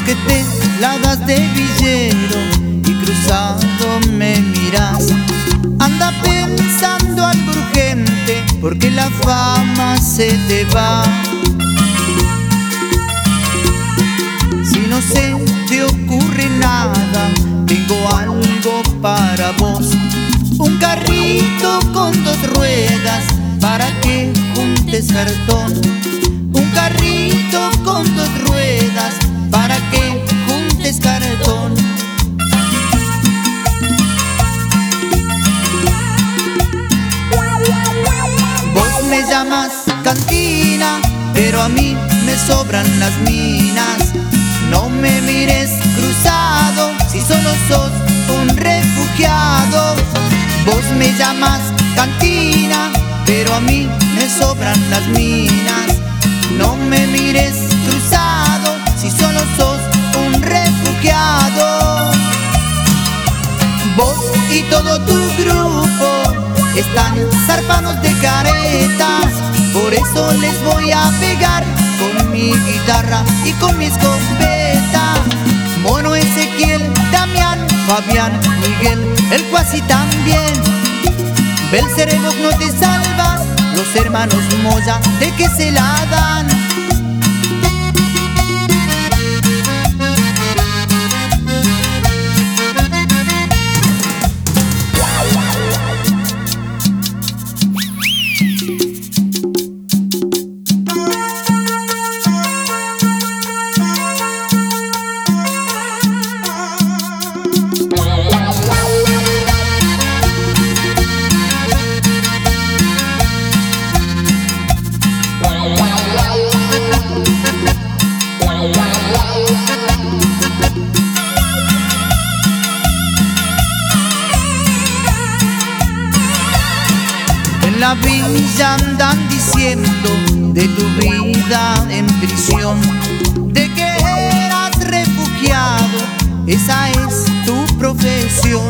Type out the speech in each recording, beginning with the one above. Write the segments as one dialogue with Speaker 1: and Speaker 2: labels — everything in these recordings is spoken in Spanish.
Speaker 1: que te la das de villero y cruzado me miras. Anda pensando algo urgente porque la fama se te va. Si no se te ocurre nada, tengo algo para vos. Un carrito con 2 ruedas para que juntes cartón. Un carrito con 2 ruedas para que juntes cartón. Vos me llamas cantina, pero a mí me sobran las minas. No me mires cruzado si solo sos un refugiado. Vos me llamas cantina, pero a mí me sobran las minas. No me mires cruzado si solo sos un refugiado. Vos y todo tu grupo están zarpados de caretas, por eso les voy a pegar con mi guitarra y con mi escopeta. Mono, Ezequiel, Damián, Fabián, Miguel, el Cuasi también. Belceremos no te salvas, los hermanos Moya, ¿de qué se la dan? En la villa andan diciendo de tu vida en prisión, de que eras refugiado, esa es tu profesión.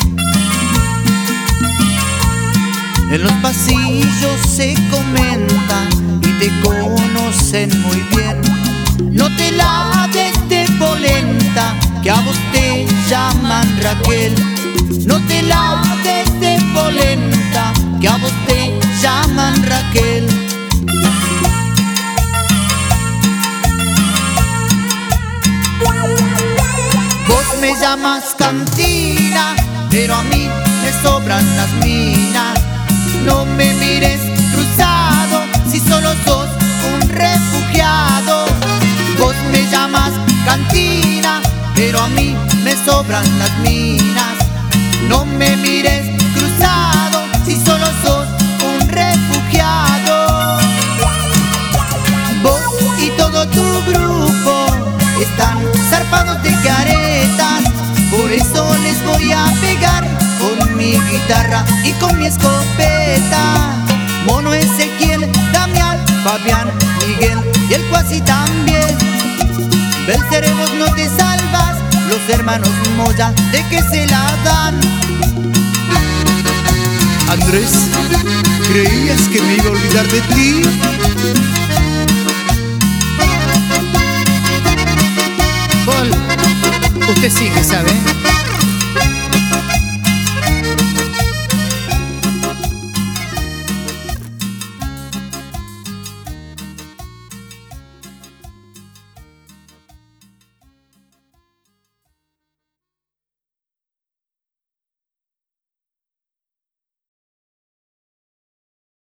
Speaker 1: En los pasillos se comenta y te conocen muy bien. No te la des de polenta, que a vos te llaman Raquel. No te la des de polenta, que a vos te llaman Raquel. Vos me llamas cantina, pero a mí me sobran las minas. No me mires cruzado si solo sos un refugiado. Vos me llamas cantina, pero a mí me sobran las minas. No me mires cruzado si solo sos un refugiado. Vos y todo tu grupo están zarpados de caretas, por eso les voy a pegar con mi guitarra y con mi escopeta. Mono, Ezequiel, Damián, Fabián, Miguel y el Cuasi también. Belceremos no te salvas, los hermanos Moya, ¿de qué se la dan?
Speaker 2: Andrés, ¿creías que me iba a olvidar de ti?
Speaker 3: Paul, usted sí que sabe.